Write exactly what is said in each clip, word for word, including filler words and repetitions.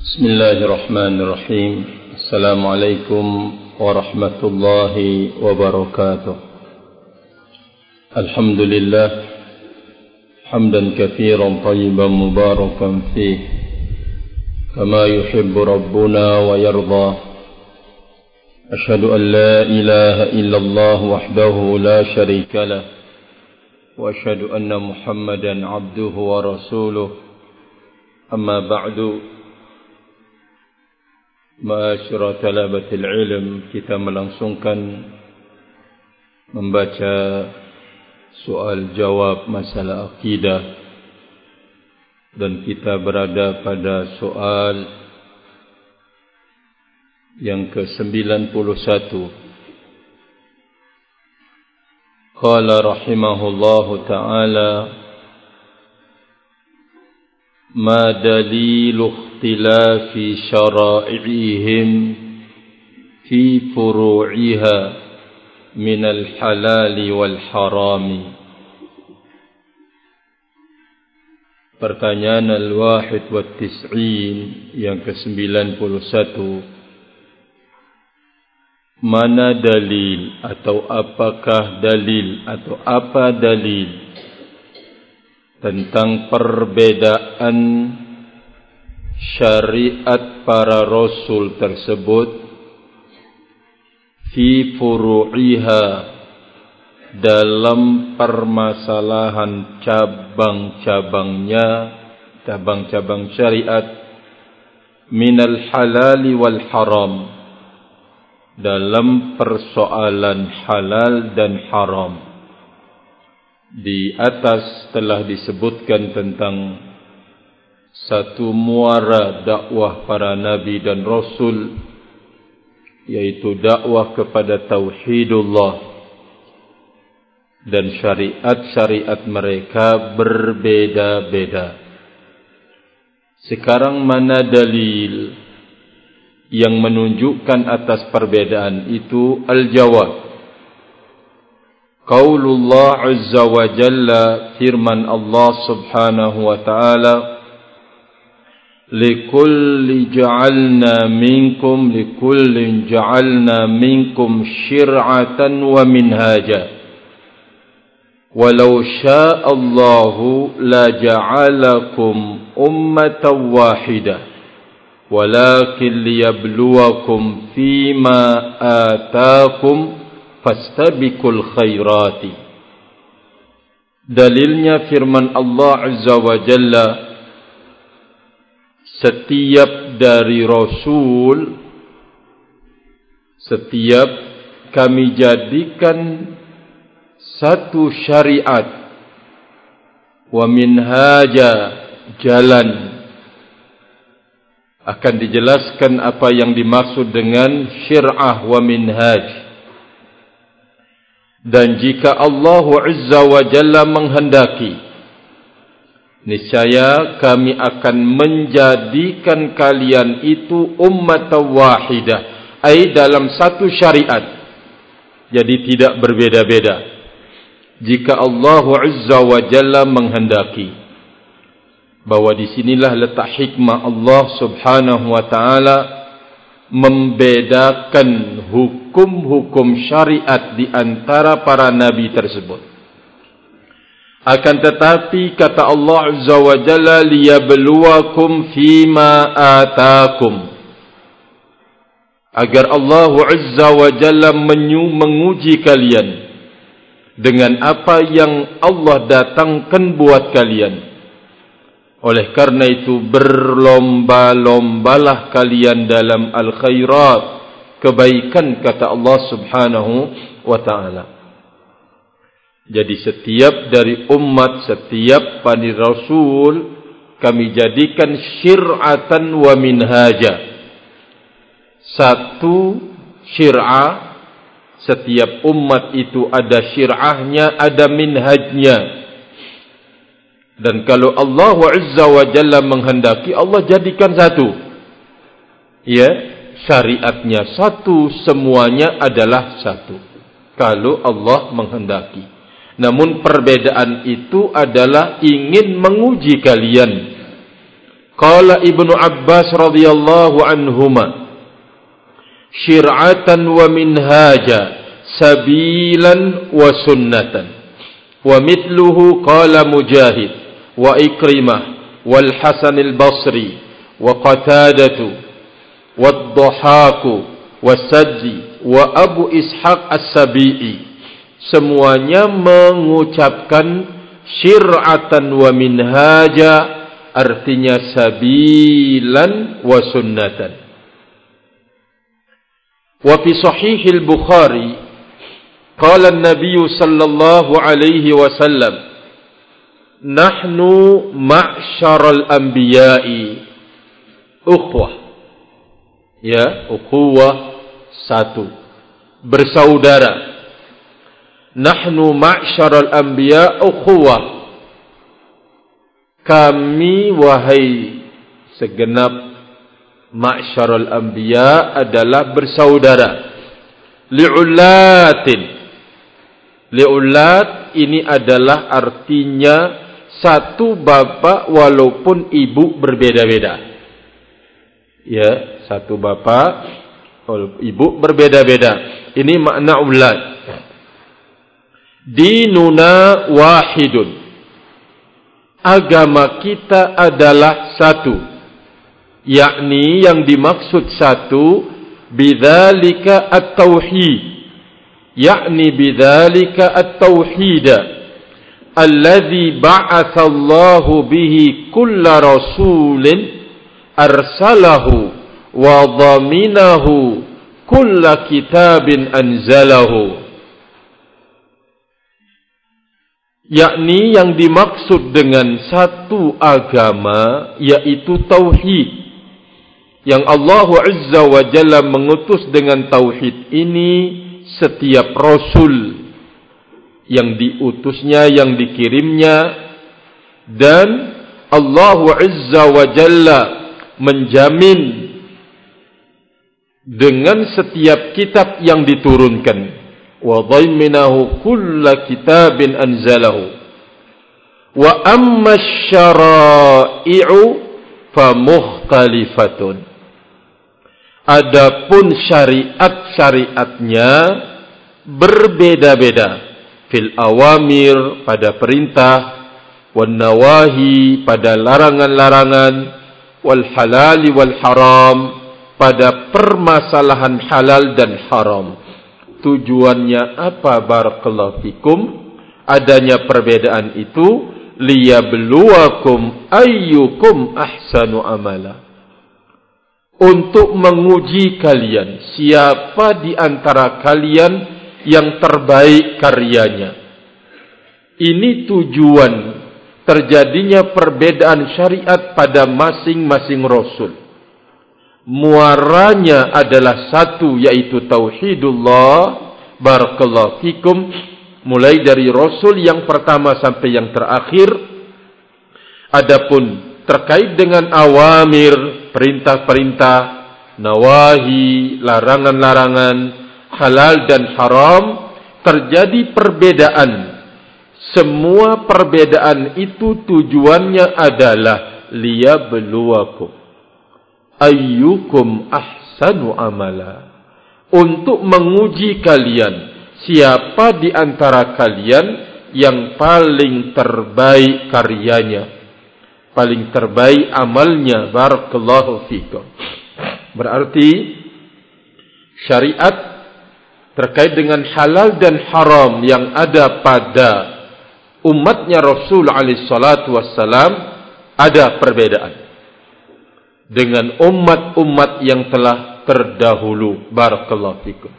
Bismillahirrahmanirrahim. Assalamualaikum warahmatullahi wabarakatuh. Alhamdulillah hamdan katsiran tayyiban mubarakan fih kama yuhibbu rabbuna wa yarda. Ashhadu an la ilaha illallah wahdahu la syarika lah wa ashhadu anna Muhammadan abduhu wa rasuluh. Amma ba'du. Ma'asyara talabatil ilm, kita melangsungkan membaca soal jawab masalah akidah, dan kita berada pada soal yang ke sembilan puluh satu. Qala rahimahullahu ta'ala, ma dalilu ikhtilafi syara'ihim fi furu'iha minal halali wal harami. Pertanyaan al-wahid wa tis'in yang ke sembilan puluh satu. Mana dalil atau apakah dalil atau apa dalil tentang perbedaan syariat para rasul tersebut fi furu'iha, dalam permasalahan cabang-cabangnya, cabang-cabang syariat, minal halali wal haram, dalam persoalan halal dan haram. Di atas telah disebutkan tentang satu muara dakwah para nabi dan rasul, yaitu dakwah kepada tauhidullah, dan syariat-syariat mereka berbeda-beda. Sekarang mana dalil yang menunjukkan atas perbedaan itu? Al-jawab, qaulullah azza wa jalla, firman Allah subhanahu wa ta'ala, likulli ja'alna minkum likullin ja'alna minkum syir'atan wa minhaja walau sya'allahu la ja'alakum ummatan wahidah walakin liyabluwakum fima atakum fastabikul khairati. Dalilnya firman Allah azza wa jalla, setiap dari Rasul, setiap kami jadikan satu syariat, wa minhaja, jalan. Akan dijelaskan apa yang dimaksud dengan syir'ah wa minhaj. Dan jika Allah azza wa jalla menghendaki, niscaya kami akan menjadikan kalian itu ummatan wahidah, ai dalam satu syariat, jadi tidak berbeda-beda. Jika Allah azza wa jalla menghendaki, bahwa disinilah letak hikmah Allah subhanahu wa ta'ala membedakan hukum-hukum syariat di antara para nabi tersebut. Akan tetapi kata Allah azza wa jalla, liyabluwakum fima atakum, agar Allah azza wa jalla menguji kalian dengan apa yang Allah datangkan buat kalian. Oleh karena itu berlomba-lombalah kalian dalam al-khairat, kebaikan, kata Allah subhanahu wa ta'ala. Jadi setiap dari umat, setiap pani rasul, kami jadikan syir'atan wa minhaja. Satu syir'ah, setiap umat itu ada syir'ahnya, ada minhajnya. Dan kalau Allah azza wa jalla menghendaki, Allah jadikan satu, ya, syariatnya satu, semuanya adalah satu, kalau Allah menghendaki. Namun perbedaan itu adalah ingin menguji kalian Qala Ibnu Abbas radhiyallahu anhuma, syir'atan wa minhaja, sabilan wa sunnatan. Wa mithluhu qala Mujahid wa Ikrimah wal Hasan al-Basri wa Qatadatu wa Dhahaku wa Sajji wa Abu Ishaq as-Sabi'i. Semuanya mengucapkan syir'atan wa minhaja, artinya sabilan wa sunnatan. Wa fi sahih al-Bukhari qala an-nabiy sallallahu alaihi wasallam, nahnu ma'syaral anbiya'i ukhwah. Ya, ukhuwah satu, bersaudara. Nahnu ma'syaral anbiya ukhuwah, kami wahai segenap ma'syaral anbiya adalah bersaudara. Li'ulatin, li'ulat ini adalah artinya satu bapak walaupun ibu berbeda-beda. Ya, satu bapak ibu berbeda-beda. Ini makna ulat. Dinuna wahidun, agama kita adalah satu. Yakni yang dimaksud satu, bidzalika at-tauhid, yakni bidzalika at-tauhid alladzi ba'atha Allahu bihi kulla rasulin arsalahu wa dhaminahu kulla kitabin anzalahu. Yakni yang dimaksud dengan satu agama yaitu tauhid, yang Allah Azza wa Jalla mengutus dengan tauhid ini setiap rasul yang diutusnya, yang dikirimnya, dan Allah Azza wa Jalla menjamin dengan setiap kitab yang diturunkan. Wa dhaiminahu kulla kitabin anzalahu. Wa amma syara'i'u famukhtalifatun. Adapun syariat-syariatnya berbeda-beda. Fil awamir, pada perintah, wan nawahi, pada larangan-larangan, wal halali wal haram, pada permasalahan halal dan haram. Tujuannya apa? Barakallahu fikum. Adanya perbedaan itu liyabluwakum ayyukum ahsanu amala, untuk menguji kalian siapa di antara kalian yang terbaik karyanya. Ini tujuan terjadinya perbedaan syariat pada masing-masing rasul. Muaranya adalah satu, yaitu tauhidullah. Barakallahu fikum. Mulai dari rasul yang pertama sampai yang terakhir. Adapun terkait dengan awamir, perintah-perintah, nawahi, larangan-larangan, halal dan haram, terjadi perbedaan. Semua perbedaan itu tujuannya adalah liyabluwakum ayyukum ahsanu amala, untuk menguji kalian siapa di antara kalian yang paling terbaik karyanya, paling terbaik amalnya. Barakallahu fikum. Berarti syariat terkait dengan halal dan haram yang ada pada umatnya Rasul alaihi salatu wassalam ada perbedaan dengan umat-umat yang telah terdahulu. Barakallahu fikum.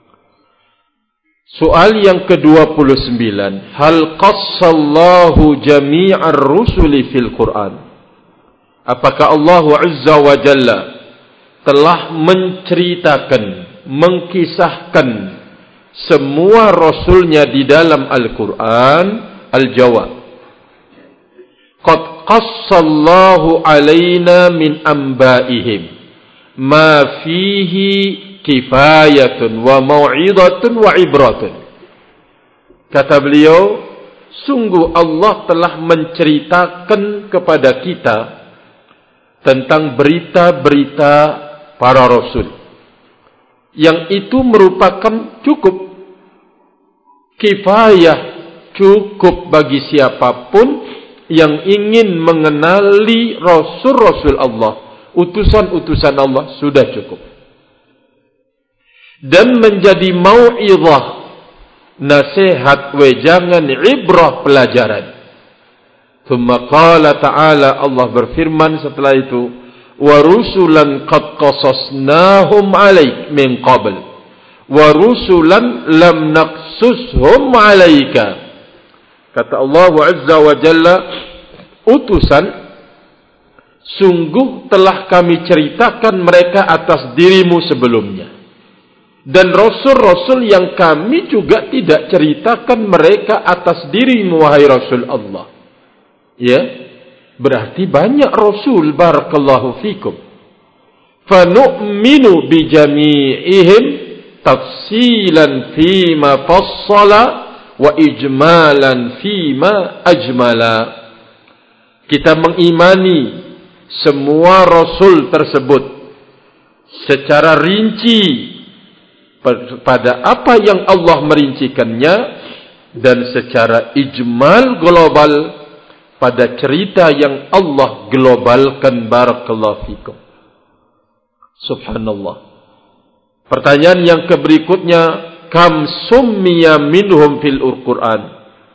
Soal yang kedua puluh sembilan, hal qassallahu jami'ar rusuli fil Quran? Apakah Allah Azza wa Jalla telah menceritakan, mengkisahkan semua rasulnya di dalam Al-Quran? Al-jawab, qad qassallahu alaina min anba'ihim ma fihi kifayatun wa mau'izatun wa ibratun. Kata beliau, sungguh Allah telah menceritakan kepada kita tentang berita-berita para rasul. Yang itu merupakan cukup kifayah, cukup bagi siapapun yang ingin mengenali rasul-rasul Allah, utusan-utusan Allah, sudah cukup. Dan menjadi mau'izah, nasihat, wejangan, ibrah, pelajaran. Thumma qala ta'ala, Allah berfirman setelah itu, wa rusulan qad qasasnahum 'alaik min qabl wa rusulan lam naqsushum 'alaika. Kata Allah Azza wa Jalla, utusan sungguh telah kami ceritakan mereka atas dirimu sebelumnya. Dan rasul-rasul yang kami juga tidak ceritakan mereka atas dirimu, wahai Rasul Allah. Ya, berarti banyak rasul, barakallahu fikum. Fanu'minu bijami'ihim tafsilan fima fassala wa ijmalan fima ajmala. Kita mengimani semua rasul tersebut secara rinci pada apa yang Allah merincikannya, dan secara ijmal global pada cerita yang Allah globalkan. Barakallahu fikum. Subhanallah. Pertanyaan yang berikutnya, kam summiya minhum fil Qur'an.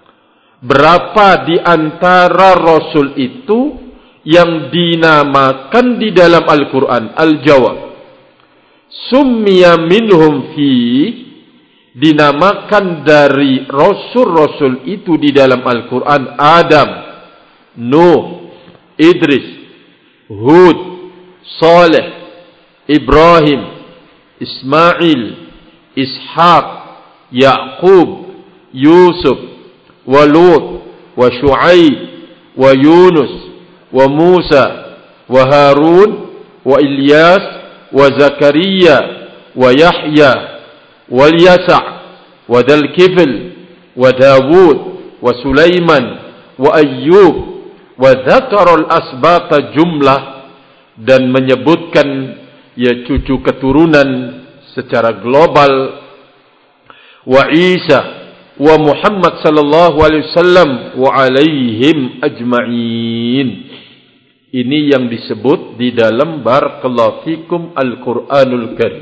Berapa di antara rasul itu yang dinamakan di dalam Al-Quran? Al-jawab, summiya minhum fi, dinamakan dari rasul-rasul itu di dalam Al-Quran Adam, Nuh, Idris, Hud, Saleh, Ibrahim, Ismail, Ishaq, Yaqub, Yusuf, wa Lut, wa Shu'aib, wa Yunus, wa Musa, wa Harun, wa Ilyas, wa Zakaria, wa Yahya, wa Yasa', wa Dzal-Kifl, wa Dawud, wa Sulaiman, wa Ayyub, wa dzakara al-asbata jumlah, dan menyebutkan ya cucu keturunan secara global, wa Isa, wa Muhammad sallallahu alaihi wasallam, wa alaihim ajma'in. Ini yang disebut di dalam barakallahu fikum Al-Qur'anul Karim.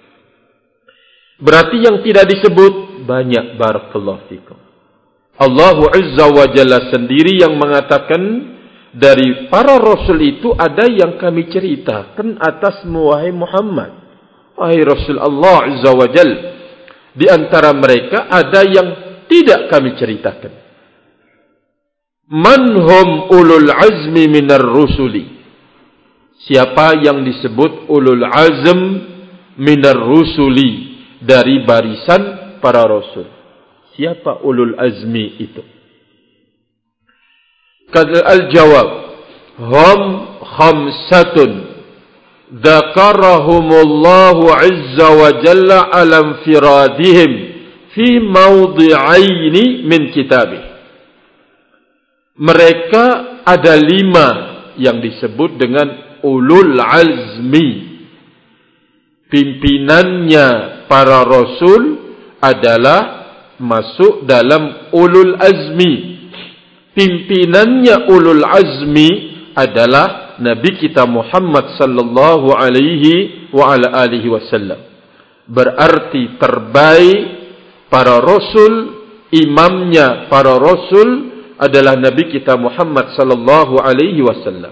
Berarti yang tidak disebut banyak, barakallahu fikum. Allah Azza wa Jalla sendiri yang mengatakan, dari para rasul itu ada yang kami ceritakan atasmu, wahai Muhammad, wahai Rasul Allah Azza wa Jalla. Di antara mereka ada yang tidak kami ceritakan. Manhum ulul azmi minar rusuli. Siapa yang disebut ulul azm minar rusuli, dari barisan para rasul? Siapa ulul azmi itu? Kata al-jawab, hum khamsatun dzakarahumullahu azza wa jalla ala infiradihim fi mawdi'aini min kitabih. Mereka ada lima yang disebut dengan ulul azmi. Pimpinannya para rasul adalah masuk dalam ulul azmi. Pimpinannya ulul azmi adalah Nabi kita Muhammad sallallahu alaihi wa ala alihi wasallam. Berarti terbaik para rasul, imamnya para rasul adalah Nabi kita Muhammad sallallahu alaihi wasallam.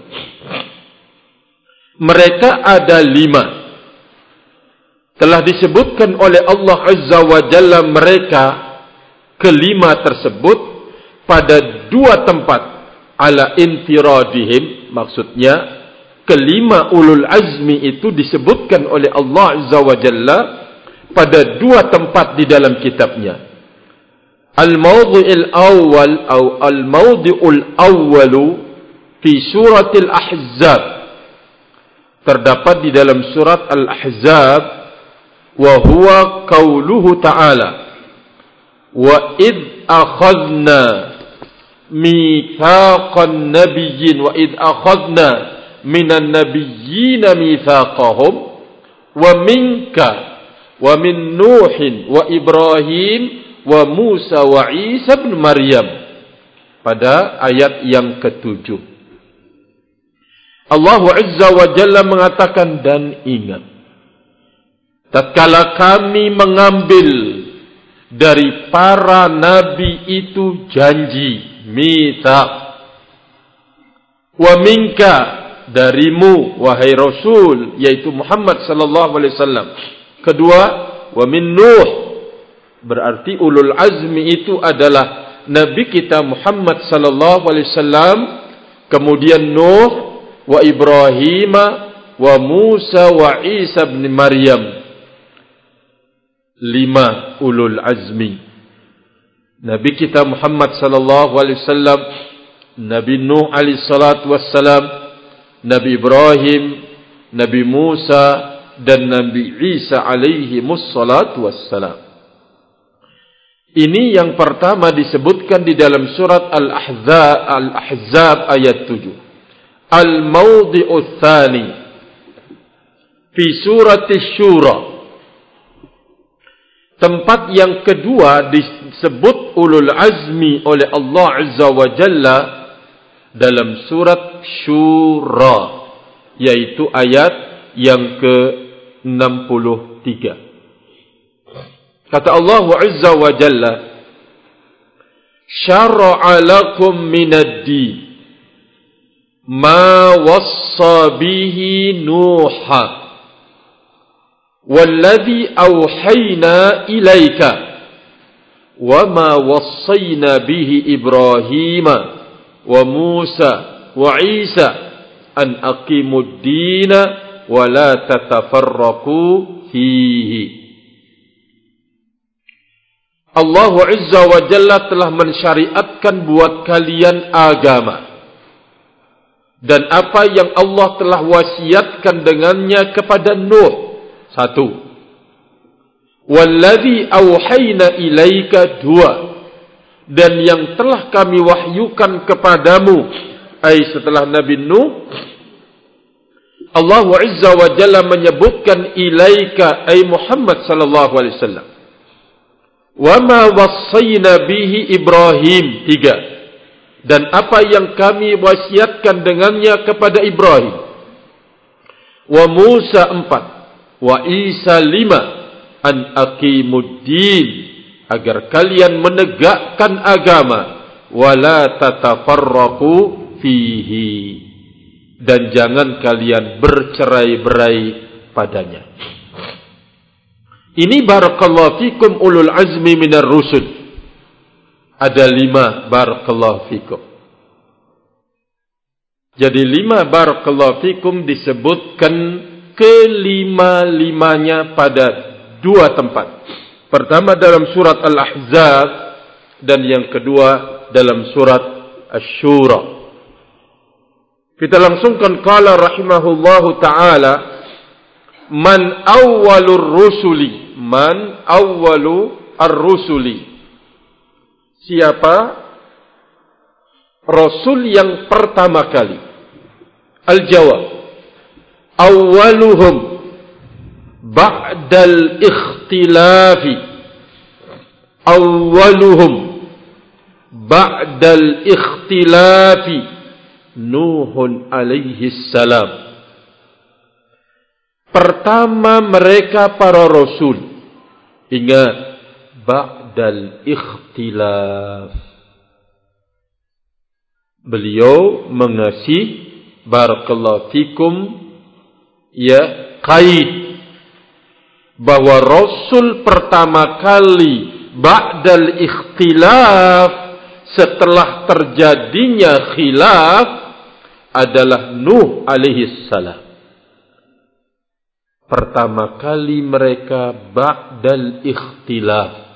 Mereka ada lima. Telah disebutkan oleh Allah Azza wa Jalla mereka kelima tersebut pada dua tempat, ala infiradihim, maksudnya kelima ulul azmi itu disebutkan oleh Allah Azza wa Jalla pada dua tempat di dalam kitabnya. Al-mawdi'il awal atau al-mawdi'ul awwalu fi suratil ahzab, terdapat di dalam surat al-ahzab, wa huwa qauluhu ta'ala, wa id akhadna mitsaqan nabiyyin, wa id akhadna minan nabiyyina mitsaqahum wa minka wa min Nuhin wa Ibrahim wa Musa wa Isa bin Maryam. Pada ayat yang ketujuh, Allah Azza wa Jalla mengatakan, dan ingat, tatkala kami mengambil dari para nabi itu janji, mitsaq, wa minka, darimu wahai Rasul, yaitu Muhammad sallallahu alaihi wasallam. Kedua, wa min Nuh, berarti ulul azmi itu adalah Nabi kita Muhammad sallallahu alaihi wasallam, kemudian Nuh, wa Ibrahim, wa Musa, wa Isa bin Maryam. Lima ulul azmi. Nabi kita Muhammad sallallahu alaihi wasallam, Nabi Nuh alaihi salatu wassalam, Nabi Ibrahim, Nabi Musa, dan Nabi Isa alaihi mussalatu wassalam. Ini yang pertama disebutkan di dalam surat Al-Ahzab, Al-Ahzab ayat tujuh. Al-Mawdi'u Tsani fi surat Asy-Syura. Tempat yang kedua disebut ulul azmi oleh Allah Azza wa Jalla dalam surat Syura, yaitu ayat yang ke enam puluh tiga. Kata Allah Azza wa Jalla, syara'a lakum minad-din ma wassa bihi Nuha walladhi awhayna ilayka wa ma wassayna bihi Ibrahim wa Musa wa Isa an aqimud-dina wa la tatafarraqu fihi. Allah Azza wa Jalla telah mensyariatkan buat kalian agama, dan apa yang Allah telah wasiatkan dengannya kepada Nuh. Satu. Walladhi awhayna ilaika. Dua. Dan yang telah kami wahyukan kepadamu, ai setelah Nabi Nuh, Allah Azza wa Jalla menyebutkan ilaika, ai Muhammad sallallahu alaihi wasallam. Wa ma wassayna bihi Ibrahim. Tiga. Dan apa yang kami wasiatkan dengannya kepada Ibrahim. Wa Musa. Empat. Wa Isa. Lima. An aqimuddin, agar kalian menegakkan agama. Wa la tatafarraqu fihi, dan jangan kalian bercerai-berai padanya. Ini barakallahu fikum ulul azmi minar rusul. Ada lima barakallahu fikum. Jadi lima barakallahu fikum disebutkan kelima-limanya pada dua tempat. Pertama dalam surat Al-Ahzab, dan yang kedua dalam surat Asy-Syura. Kita langsungkan qala rahimahullahu ta'ala, man awwalur rusuli. Man awwalu ar-rusuli. Siapa Rasul yang pertama kali? Al-jawab, awwaluhum ba'dal ikhtilafi. Awwaluhum ba'dal ikhtilafi Nuhun alaihi salam. Pertama mereka para Rasul. Ingat, ba'dal ikhtilaf. Beliau mengasih barakallahu fikum ya qaid bahwa Rasul pertama kali ba'dal ikhtilaf, setelah terjadinya khilaf, adalah Nuh alaihi salam. Pertama kali mereka ba'dal ikhtilaf.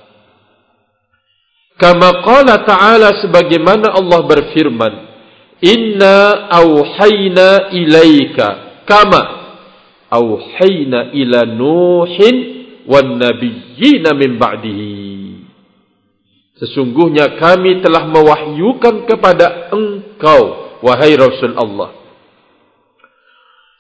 Kama qala ta'ala, sebagaimana Allah berfirman, inna awhayna ilaika kama awhayna ila Nuhin wan nabiyyina min ba'dihi. Sesungguhnya kami telah mewahyukan kepada engkau, wahai Rasul Allah,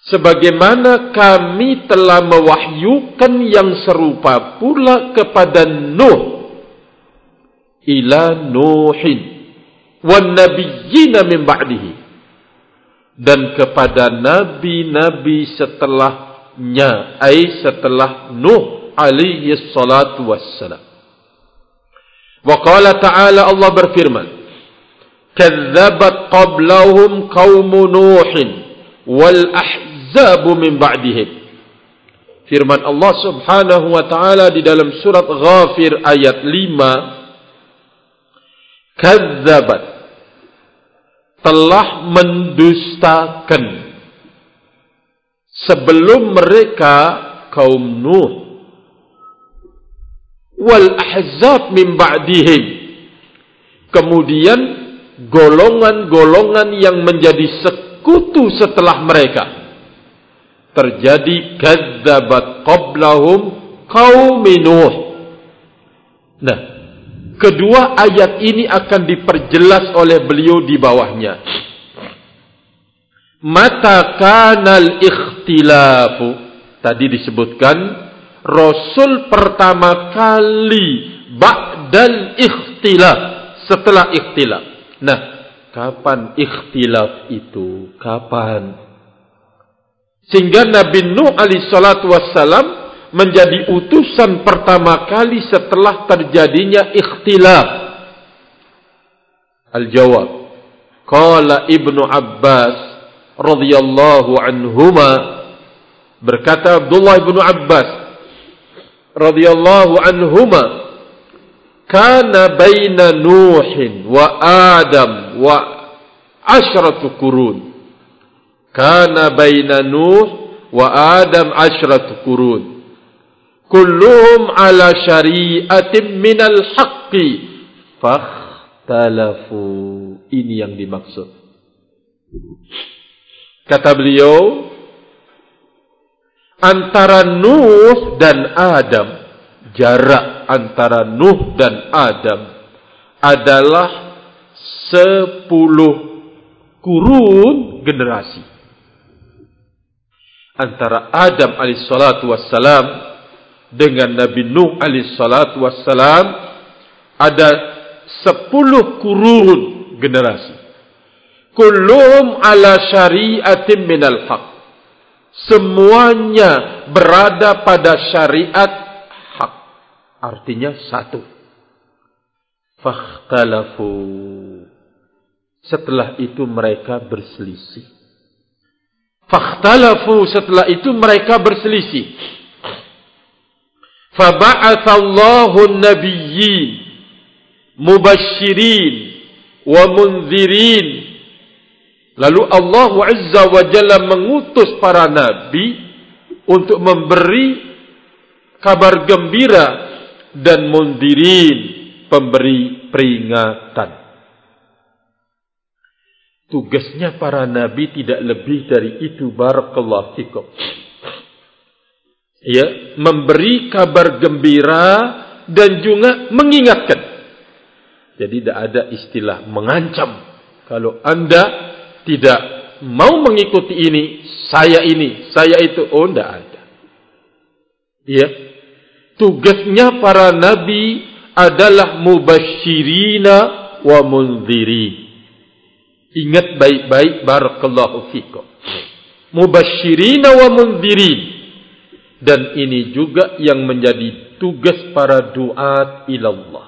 sebagaimana kami telah mewahyukan yang serupa pula kepada Nuh ila Nuhin wan nabiyyina min ba'dihi, dan kepada nabi-nabi setelahnya, ai setelah Nuh alaihi salatu wassalam. Wa qala ta'ala, Allah berfirman, kadzabat qablahum qaumu Nuhin wal ahzabu min ba'dihim. Firman Allah subhanahu wa ta'ala di dalam surat Ghafir ayat lima, kadzabat, telah mendustakan sebelum mereka kaum Nuh, wal ahzab min ba'dihim, kemudian golongan-golongan yang menjadi sekutu setelah mereka. Terjadi kadzabat qablahum qaum Nuh. Nah, kedua ayat ini akan diperjelas oleh beliau di bawahnya. Mata kanal ikhtilafu, tadi disebutkan Rasul pertama kali ba'dal ikhtilaf, setelah ikhtilaf. Nah, kapan ikhtilaf itu? Kapan? Sehingga Nabi Nuh alaihi salatu wassalam menjadi utusan pertama kali setelah terjadinya ikhtilaf. Al-jawab, qala Ibnu Abbas radhiyallahu anhuma, berkata Abdullah bin Abbas radhiyallahu anhuma, kana baina Nuhin wa Adam wa asyratu qurun. Kana baina Nuh wa Adam asyratu qurun. Kulluhum ala syari'atin minal haqqi fakhtalafu. Ini yang dimaksud. Kata beliau, antara Nuh dan Adam, jarak antara Nuh dan Adam adalah sepuluh kurun generasi. Antara Adam alaihissalatu wassalam dengan Nabi Nuh alaihissalatu wassalam ada sepuluh kurun generasi. Kulluhum ala syari'atin minal haq. Semuanya berada pada syariat hak. Artinya satu. Fakhtalafu. Setelah itu mereka berselisih. Fakhtalafu, setelah itu mereka berselisih. Faba'athallahu an-nabiyyin mubasysyirin wa mundzirin. Lalu Allah Azza wa Jalla mengutus para nabi untuk memberi kabar gembira dan mundzirin, pemberi peringatan. Tugasnya para nabi tidak lebih dari itu, barakallahu fikum. Ya, memberi kabar gembira dan juga mengingatkan. Jadi tidak ada istilah mengancam. Kalau anda tidak mau mengikuti ini, saya ini, saya itu, oh tidak ada. Ya, tugasnya para nabi adalah mubasyirina wa mundzirin. Ingat baik-baik, barakallahu fikum. Mubasyirina wa mundzirin. Dan ini juga yang menjadi tugas para duat ilallah.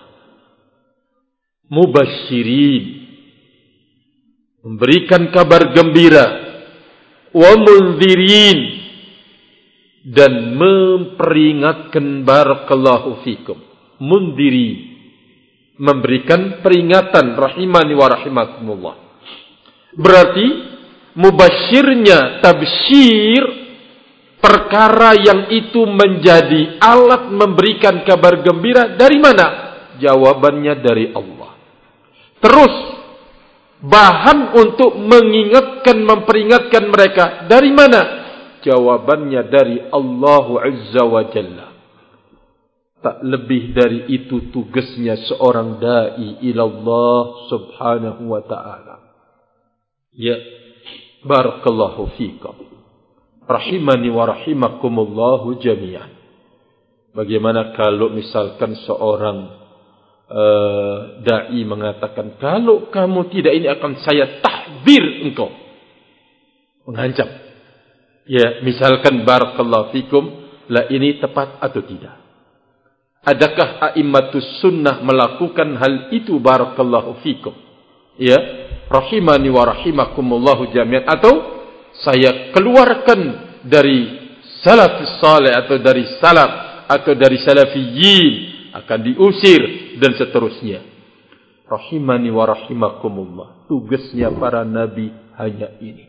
Mubasyirin, memberikan kabar gembira, wa mundzirin, dan memperingatkan, barakallahu fikum. Mundzirin, memberikan peringatan, rahimani wa rahimakumullah. Berarti mubasyirnya tabsyir, perkara yang itu menjadi alat memberikan kabar gembira dari mana? Jawabannya dari Allah. Terus bahan untuk mengingatkan, memperingatkan mereka dari mana? Jawabannya dari Allah Azza wa Jalla. Tak lebih dari itu tugasnya seorang dai ilallah subhanahu wa ta'ala. Ya, barakallahu fikum. Rahimani wa rahimakumullahu jami'an. Bagaimana kalau misalkan seorang uh, da'i mengatakan, kalau kamu tidak ini akan saya tahdzir engkau. Mengancam. Ya, misalkan barakallahu fikum, lah ini tepat atau tidak? Adakah a'immatus sunnah melakukan hal itu barakallahu fikum? Ya, rahimani wa rahimakumullahu jami'an, atau saya keluarkan dari salafus salih atau dari salaf atau dari salafiyin, akan diusir dan seterusnya. Rahimani wa rahimakumullah. Tugasnya para nabi hanya ini.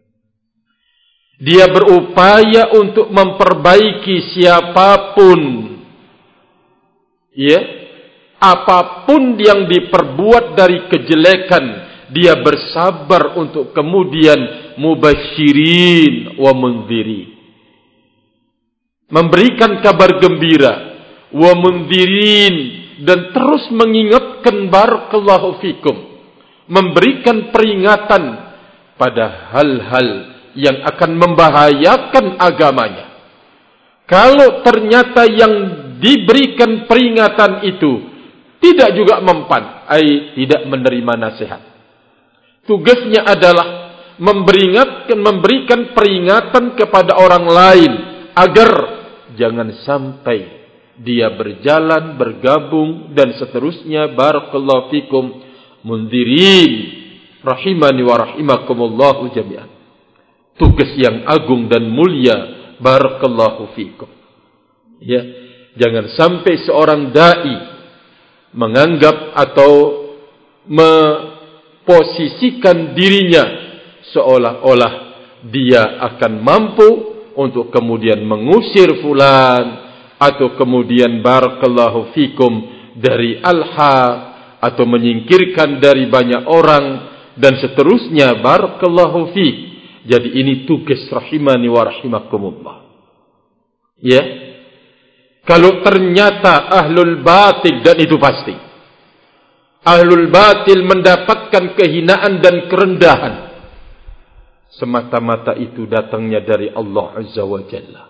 Dia berupaya untuk memperbaiki siapapun, ya, apapun yang diperbuat dari kejelekan, dia bersabar untuk kemudian mubasyirin wa mundhirin, memberikan kabar gembira, wa mundhirin, dan terus mengingatkan barakallahu fikum, memberikan peringatan pada hal-hal yang akan membahayakan agamanya. Kalau ternyata yang diberikan peringatan itu tidak juga mempan, ai tidak menerima nasihat, tugasnya adalah memberingatkan, memberikan peringatan kepada orang lain agar jangan sampai dia berjalan, bergabung dan seterusnya. Barakallahu fikum mundhirin, rahimani wa rahimakumullahu jami'an. Tugas yang agung dan mulia, barakallahu fikum. Ya, jangan sampai seorang dai menganggap atau memposisikan dirinya seolah-olah dia akan mampu untuk kemudian mengusir fulan, atau kemudian barakallahu fikum dari al-haq, atau menyingkirkan dari banyak orang dan seterusnya. Barakallahu fiik. Jadi ini tugas rahimani wa rahimakumullah. Ya. Kalau ternyata ahlul batil, dan itu pasti, ahlul batil mendapatkan kehinaan dan kerendahan, semata-mata itu datangnya dari Allah Azza wa Jalla.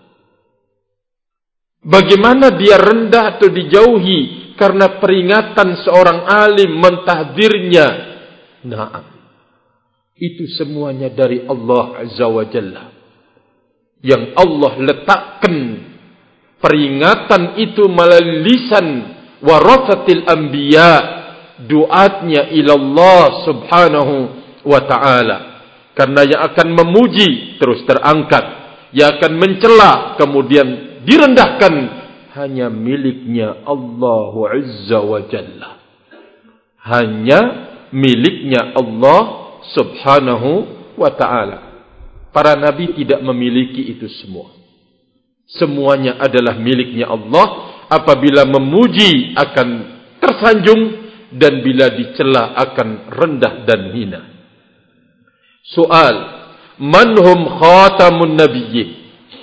Bagaimana dia rendah atau dijauhi karena peringatan seorang alim, mentahdirnya? Naam, itu semuanya dari Allah Azza wa Jalla. Yang Allah letakkan peringatan itu melalui lisan warathatil anbiya, duatnya ilallah subhanahu wa ta'ala. Karena yang akan memuji terus terangkat, yang akan mencela kemudian direndahkan, hanya miliknya Allah Azza wa Jalla. Hanya miliknya Allah subhanahu wa ta'ala. Para nabi tidak memiliki itu semua. Semuanya adalah miliknya Allah. Apabila memuji akan tersanjung, dan bila dicela akan rendah dan hina. Soal, manhum khatamun nabiyyin?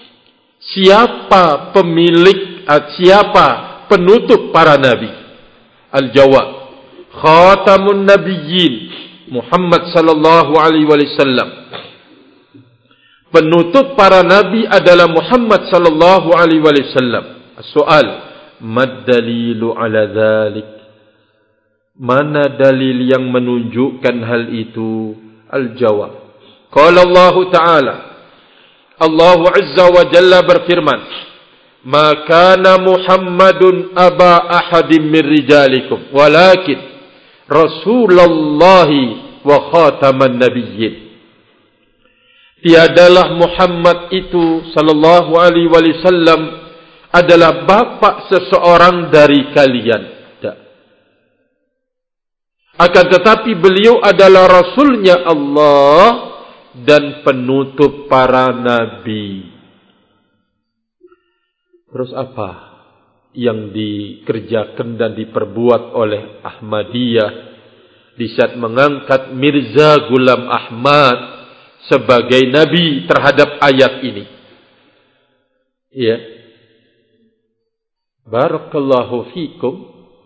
Siapa pemilik, siapa penutup para nabi? Al-jawab, khatamun nabiyyin Muhammad sallallahu alaihi wasallam. Penutup para nabi adalah Muhammad sallallahu alaihi wasallam. Soal, mad dalilu ala dzalik? Mana dalil yang menunjukkan hal itu? Al-jawab, qala Allah Ta'ala, Allah Azza wa Jalla berfirman, "Ma kana Muhammadun aba ahadin min rijalikum, walakin Rasulullah wa khataman nabiyyin." Tiadalah Muhammad itu sallallahu alaihi wasallam adalah bapa seseorang dari kalian. Tak. Akan tetapi beliau adalah Rasulnya Allah dan penutup para nabi. Terus apa yang dikerjakan dan diperbuat oleh Ahmadiyah di saat mengangkat Mirza Ghulam Ahmad sebagai nabi terhadap ayat ini? Ya. Barakallahu fikum.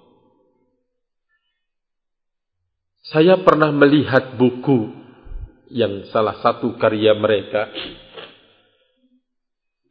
Saya pernah melihat buku yang salah satu karya mereka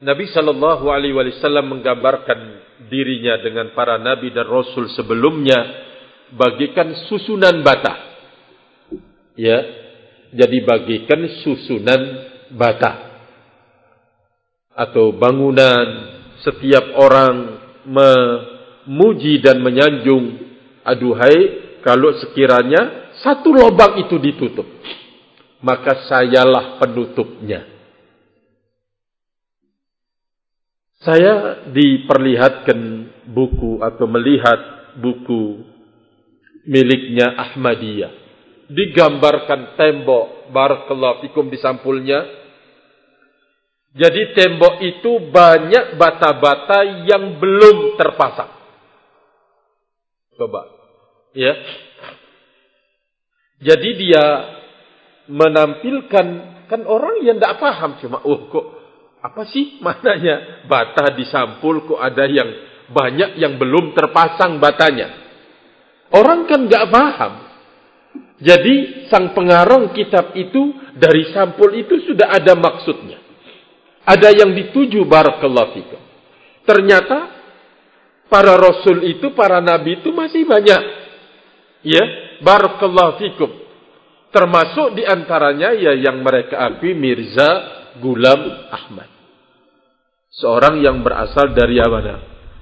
Nabi sallallahu alaihi wasallam menggambarkan dirinya dengan para nabi dan rasul sebelumnya bagikan susunan bata. Ya, jadi bagikan susunan bata atau bangunan. Setiap orang memuji dan menyanjung, aduhai kalau sekiranya satu lubang itu ditutup, maka sayalah penutupnya. Saya diperlihatkan buku atau melihat buku miliknya Ahmadiyah. Digambarkan tembok, barakallahu fikum di sampulnya. Jadi tembok itu banyak bata-bata yang belum terpasang. Coba. Ya. Jadi dia menampilkan, kan orang yang tidak paham cuma, oh kok apa sih maknanya bata di sampul, kok ada yang banyak yang belum terpasang batanya. Orang kan enggak paham. Jadi sang pengarang kitab itu dari sampul itu sudah ada maksudnya. Ada yang dituju, barakallahu fikum. Ternyata para rasul itu, para nabi itu masih banyak. Ya, barakallahu fikum. Termasuk di antaranya ya yang mereka akui Mirza Ghulam Ahmad. Seorang yang berasal dari mana?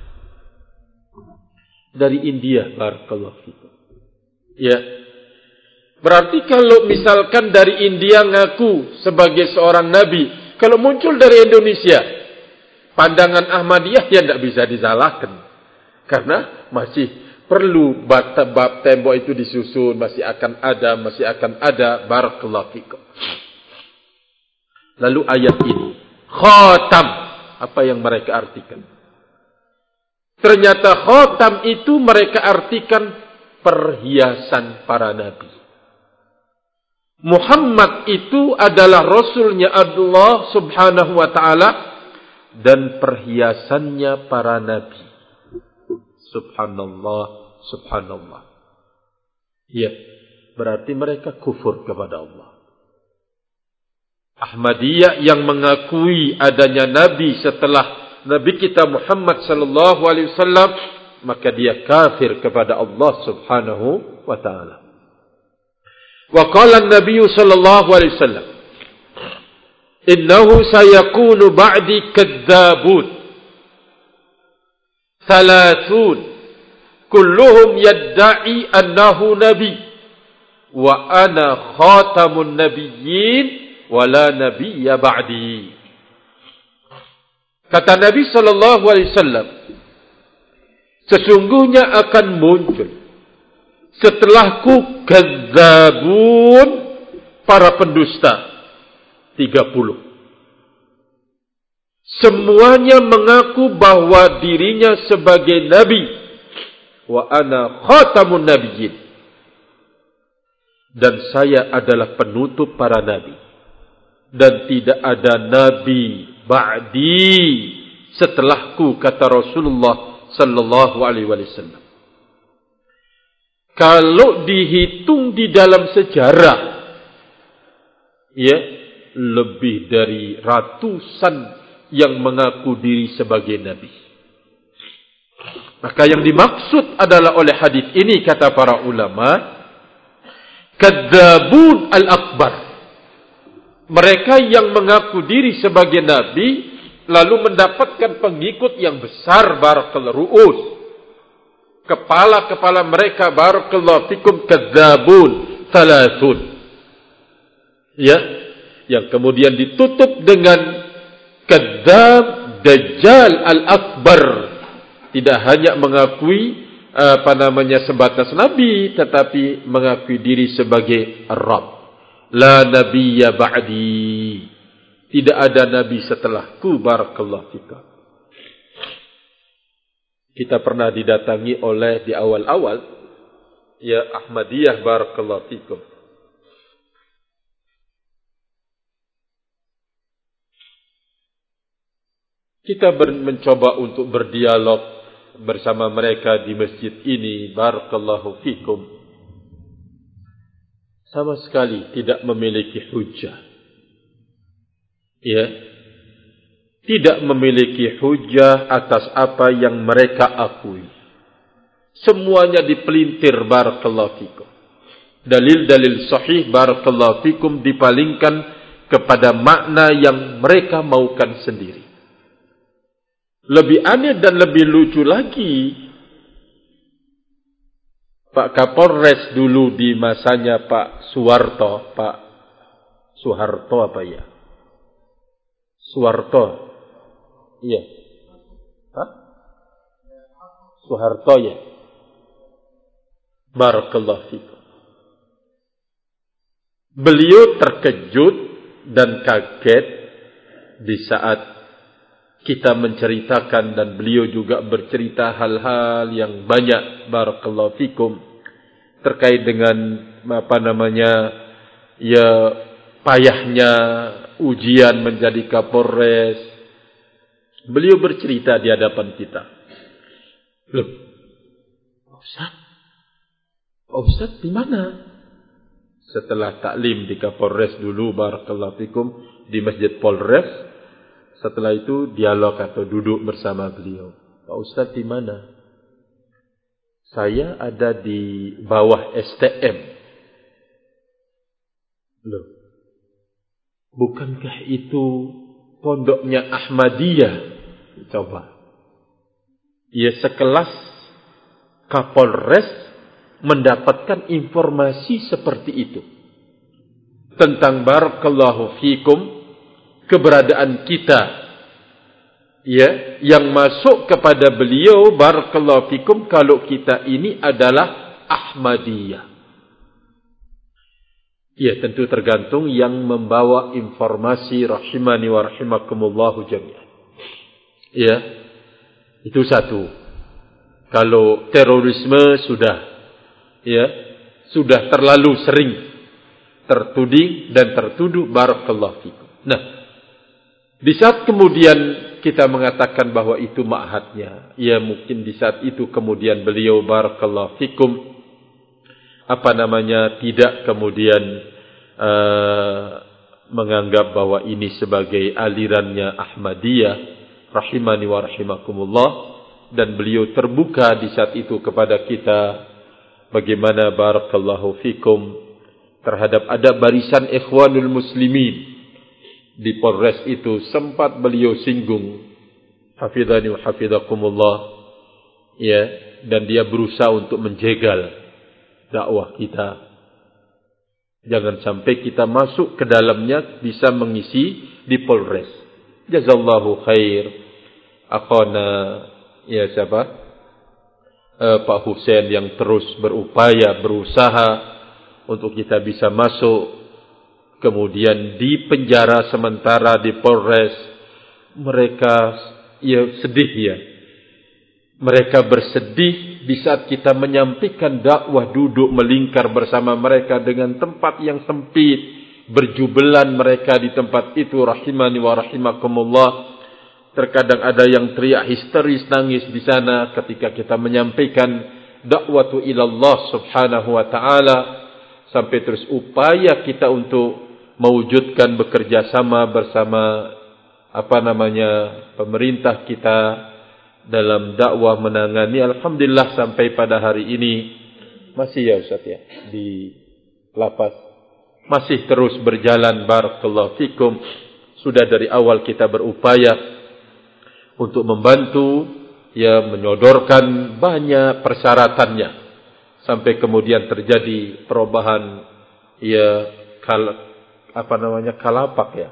Dari India, barakallahu fikum. Ya. Berarti kalau misalkan dari India ngaku sebagai seorang nabi, kalau muncul dari Indonesia, pandangan Ahmadiyah ya tidak bisa disalahkan. Karena masih perlu bab tembok itu disusun, masih akan ada, masih akan ada, barakallahu fikum. Lalu ayat ini, khatam, apa yang mereka artikan? Ternyata khatam itu mereka artikan perhiasan para nabi. Muhammad itu adalah rasulnya Allah subhanahu wa ta'ala dan perhiasannya para nabi. Subhanallah, subhanallah. Ya, berarti mereka kufur kepada Allah. Ahmadiyah yang mengakui adanya nabi setelah Nabi kita Muhammad sallallahu alaihi wasallam, maka dia kafir kepada Allah subhanahu wa ta'ala. Wa qala an-nabiy sallallahu alaihi wasallam, innahu sayakunu ba'di kadzabun thalathun kulluhum yadda'i annahu nabi wa ana khatamun nabiyyin wa la nabiyya ba'di. Kata Nabi sallallahu alaihi wasallam, sesungguhnya akan muncul setelahku kadzabun, para pendusta tiga puluh. Semuanya mengaku bahwa dirinya sebagai nabi. Wa ana khatamun nabiyyin. Dan saya adalah penutup para nabi. Dan tidak ada nabi ba'di setelahku, kata Rasulullah sallallahu alaihi wasallam. Kalau dihitung di dalam sejarah, ya, lebih dari ratusan yang mengaku diri sebagai nabi. Maka yang dimaksud adalah oleh hadis ini, kata para ulama, kadzabun al-akbar. Mereka yang mengaku diri sebagai nabi lalu mendapatkan pengikut yang besar, barakallahu ru'us. Kepala-kepala mereka, barakallahu fikum, kadzabun thalathun. Ya, yang kemudian ditutup dengan kadzab dajjal al-akbar. Tidak hanya mengakui apa namanya sebatas nabi, tetapi mengakui diri sebagai Rabb. La nabiyya ba'di. Tidak ada nabi setelahku, barakallahu fikum. Kita pernah didatangi oleh di awal-awal, ya Ahmadiyah, barakallahu fikum. Kita ber, mencoba untuk berdialog bersama mereka di masjid ini, barakallahu fikum. Sama sekali tidak memiliki hujjah. Ya. tidak memiliki hujah atas apa yang mereka akui. Semuanya dipelintir, barakallahu fikum. Dalil-dalil sahih, barakallahu fikum, dipalingkan kepada makna yang mereka maukan sendiri. Lebih aneh dan lebih lucu lagi, Pak Kapolres dulu di masanya Pak Suwarto, Pak Soeharto apa ya? Suwarto. Iya. Hah? Soeharto ya. Barakallahu fikum. Beliau terkejut dan kaget di saat kita menceritakan, dan beliau juga bercerita hal-hal yang banyak, barakallahu fikum, terkait dengan apa namanya, ya, payahnya ujian menjadi Kapolres. Beliau bercerita di hadapan kita. Loh, Ustaz, Ustaz di mana? Setelah taklim di Kapolres dulu, barakallahu fikum, di Masjid Polres. Setelah itu dialog atau duduk bersama beliau. Pak Ustaz di mana? Saya ada di bawah S T M. Loh, bukankah itu pondoknya Ahmadiyah? Coba. Ya, sekelas Kapolres mendapatkan informasi seperti itu tentang, barakallahu fikum, keberadaan kita, ya, yang masuk kepada beliau, barakallahu fikum, kalau kita ini adalah Ahmadiyah. Ya, tentu tergantung yang membawa informasi, rahimani wa rahimakumullahu jami'an. Ya, itu satu. Kalau terorisme sudah, ya, sudah terlalu sering tertuding dan tertuduh, barakallahu fikum. Nah, di saat kemudian kita mengatakan bahwa itu ma'hadnya, ya, mungkin di saat itu kemudian beliau, barakallahu fikum, apa namanya, tidak kemudian uh, menganggap bahwa ini sebagai alirannya Ahmadiyah, rahimani wa rahimakumullah, dan beliau terbuka di saat itu kepada kita bagaimana, barakallahu fikum, terhadap ada barisan ikhwanul muslimin di Polres itu. Sempat beliau singgung, hafidhani wa hafidhakumullah, ya, dan dia berusaha untuk menjegal dakwah kita. Jangan sampai kita masuk ke dalamnya bisa mengisi di Polres. Jazallahu khair akhana, ya, siapa? Uh, Pak Hussein yang terus berupaya, berusaha untuk kita bisa masuk. Kemudian di penjara sementara di Polres, mereka, ya, sedih, ya. Mereka bersedih di saat kita menyampaikan dakwah, duduk melingkar bersama mereka dengan tempat yang sempit, berjubelan mereka di tempat itu, rahimani wa rahimakumullah. Terkadang ada yang teriak histeris, nangis di sana ketika kita menyampaikan dakwah ilallah subhanahu wa ta'ala, sampai terus upaya kita untuk mewujudkan bekerjasama bersama apa namanya pemerintah kita dalam dakwah menangani. Alhamdulillah sampai pada hari ini masih, ya Ustaz, ya, di lapas masih terus berjalan, barakallahu fikum. Sudah dari awal kita berupaya untuk membantu, ya, menyodorkan banyak persyaratannya sampai kemudian terjadi perubahan, ya, kal apa namanya kalapak, ya,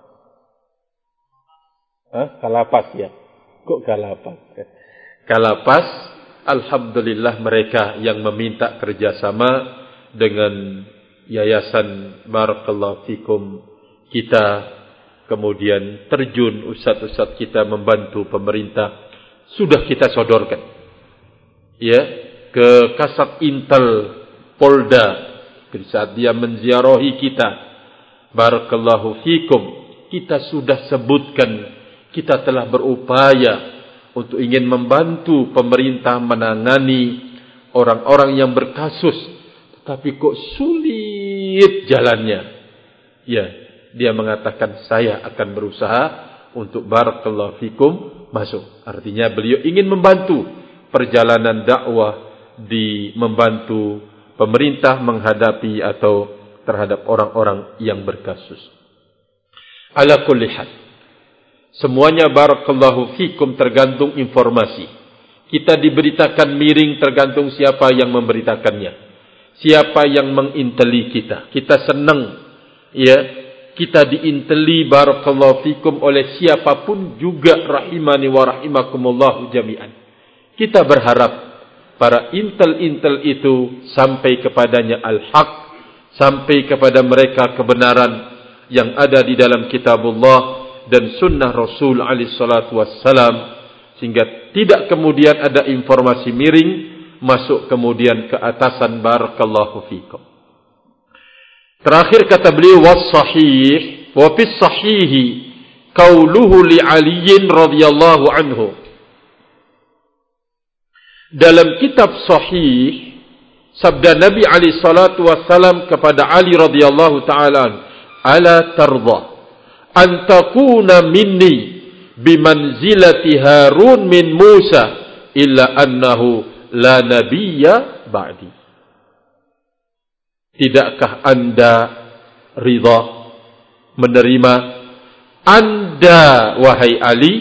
Hah? kalapas, ya, kok kalapas? Kalapas, alhamdulillah mereka yang meminta kerjasama dengan yayasan, barakallahu fikum, kita kemudian terjun, ustaz-ustaz kita membantu pemerintah, sudah kita sodorkan, ya, ke Kasat Intel Polda di saat dia menziarahi kita, barakallahu fikum, kita sudah sebutkan kita telah berupaya untuk ingin membantu pemerintah menangani orang-orang yang berkasus, tetapi kok sulit jalannya. Ya, dia mengatakan saya akan berusaha untuk barakallahu fikum masuk. Artinya beliau ingin membantu perjalanan dakwah, di membantu pemerintah menghadapi atau terhadap orang-orang yang berkasus. Ala kulli hal, semuanya barakallahu fikum tergantung informasi. Kita diberitakan miring tergantung siapa yang memberitakannya, siapa yang menginteli kita. Kita senang, ya, kita diinteli barakallahu fikum oleh siapapun juga, rahimani wa rahimakumullah jami'an. Kita berharap para intel-intel itu sampai kepadanya al-haq, sampai kepada mereka kebenaran yang ada di dalam kitabullah dan sunnah Rasul alaihi salatu wassalam, sehingga tidak kemudian ada informasi miring masuk kemudian ke atasan barakallahu fikum. Terakhir kata beliau, was-sahih wa fis sahihi qauluhu li Ali radhiyallahu anhu. Dalam kitab sahih, sabda Nabi alaihi salatu wassalam kepada Ali radhiyallahu taala, ala tarda an takuna minni bimanzilati Harun min Musa illa annahu la nabiyya ba'di. Tidakkah anda ridha menerima anda, wahai Ali,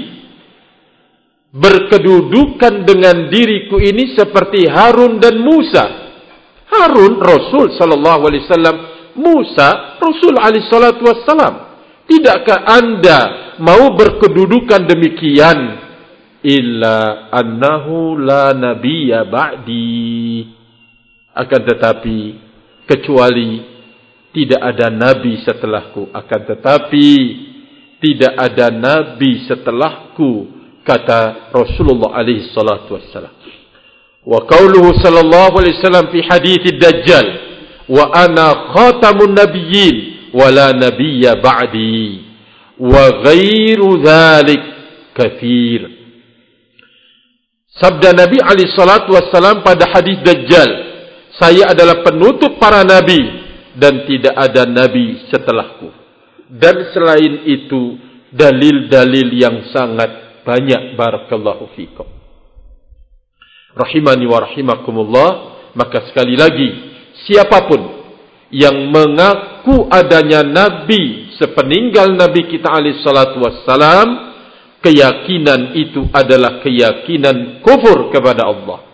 berkedudukan dengan diriku ini seperti Harun dan Musa? Harun Rasul sallallahu alaihi wasallam, Musa Rasul alaihi salatu wassalam. Tidakkah anda mau berkedudukan demikian? Illa annahu la nabiyya ba'di. Akan tetapi, kecuali tidak ada nabi setelahku. Akan tetapi tidak ada nabi setelahku, kata Rasulullah alaihi salatu wassalam. Wa qauluhu sallallahu alaihi wasallam fi hadits ad-dajjal, wa ana khatamun nabiyyin wa la nabiyya ba'di wa ghairu dzalik katsir. Sabda Nabi alaihi salatu wassalam pada hadis Dajjal, saya adalah penutup para nabi dan tidak ada nabi setelahku. Dan selain itu dalil-dalil yang sangat banyak barakallahu fikum. Rahimani wa rahimakumullah. Maka sekali lagi, siapapun yang mengaku adanya nabi sepeninggal Nabi kita alaihi salatu wassalam, keyakinan itu adalah keyakinan kufur kepada Allah.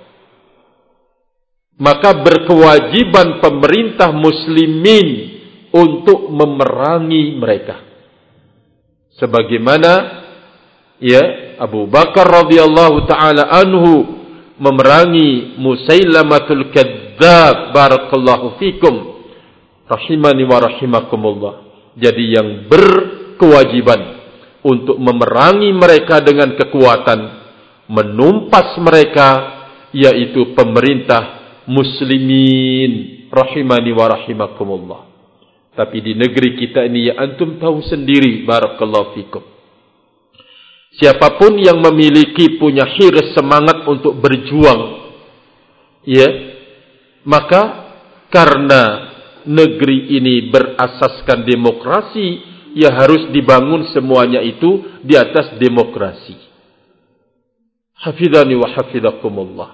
Maka berkewajiban pemerintah muslimin untuk memerangi mereka. Sebagaimana ya Abu Bakar radhiyallahu taala anhu memerangi Musailamatul Kadzdzab barakallahu fikum, rahimani wa rahimakumullah. Jadi yang berkewajiban untuk memerangi mereka dengan kekuatan, menumpas mereka, yaitu pemerintah muslimin, rahimani wa rahimakumullah. Tapi di negeri kita ini, ya antum tahu sendiri barakallahu fikum, siapapun yang memiliki punya hirs, semangat untuk berjuang, ya, maka karena negeri ini berasaskan demokrasi, ya harus dibangun semuanya itu di atas demokrasi. Hafidhani wa hafidhakumullah.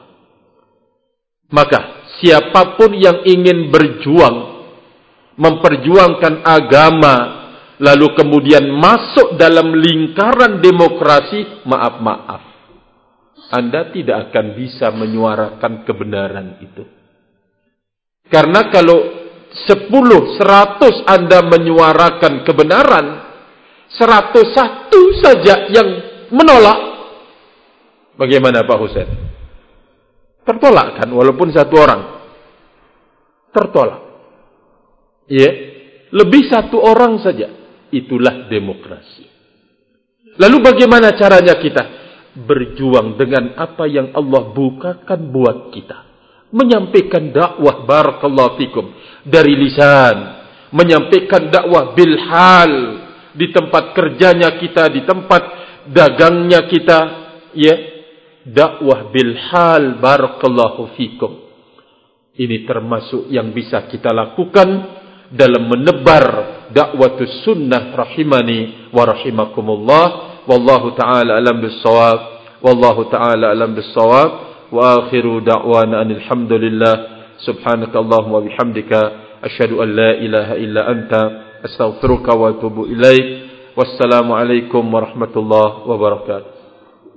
Maka siapapun yang ingin berjuang, memperjuangkan agama, lalu kemudian masuk dalam lingkaran demokrasi, maaf-maaf, Anda tidak akan bisa menyuarakan kebenaran itu. Karena kalau sepuluh, seratus Anda menyuarakan kebenaran, seratus satu saja yang menolak, bagaimana Pak Husain? Tertolak kan, walaupun satu orang tertolak. Ya, lebih satu orang saja. Itulah demokrasi. Lalu bagaimana caranya kita? Berjuang dengan apa yang Allah bukakan buat kita. Menyampaikan dakwah barakallahu fikum dari lisan, menyampaikan dakwah bil hal di tempat kerjanya kita, di tempat dagangnya kita, ya, dakwah bil hal barakallahu fikum. Ini termasuk yang bisa kita lakukan dalam menebar dakwatus sunnah, rahimani wa rahimakumullah, wallahu taala alam bis-shawab. Wallahu taala alam bis-shawab. Wa akhiru da'wana alhamdulillah. Subhanakallahumma wa bihamdika asyhadu an la ilaha illa anta astaghfiruka wa atubu ilaik. Wassalamu alaikum warahmatullahi wabarakatuh.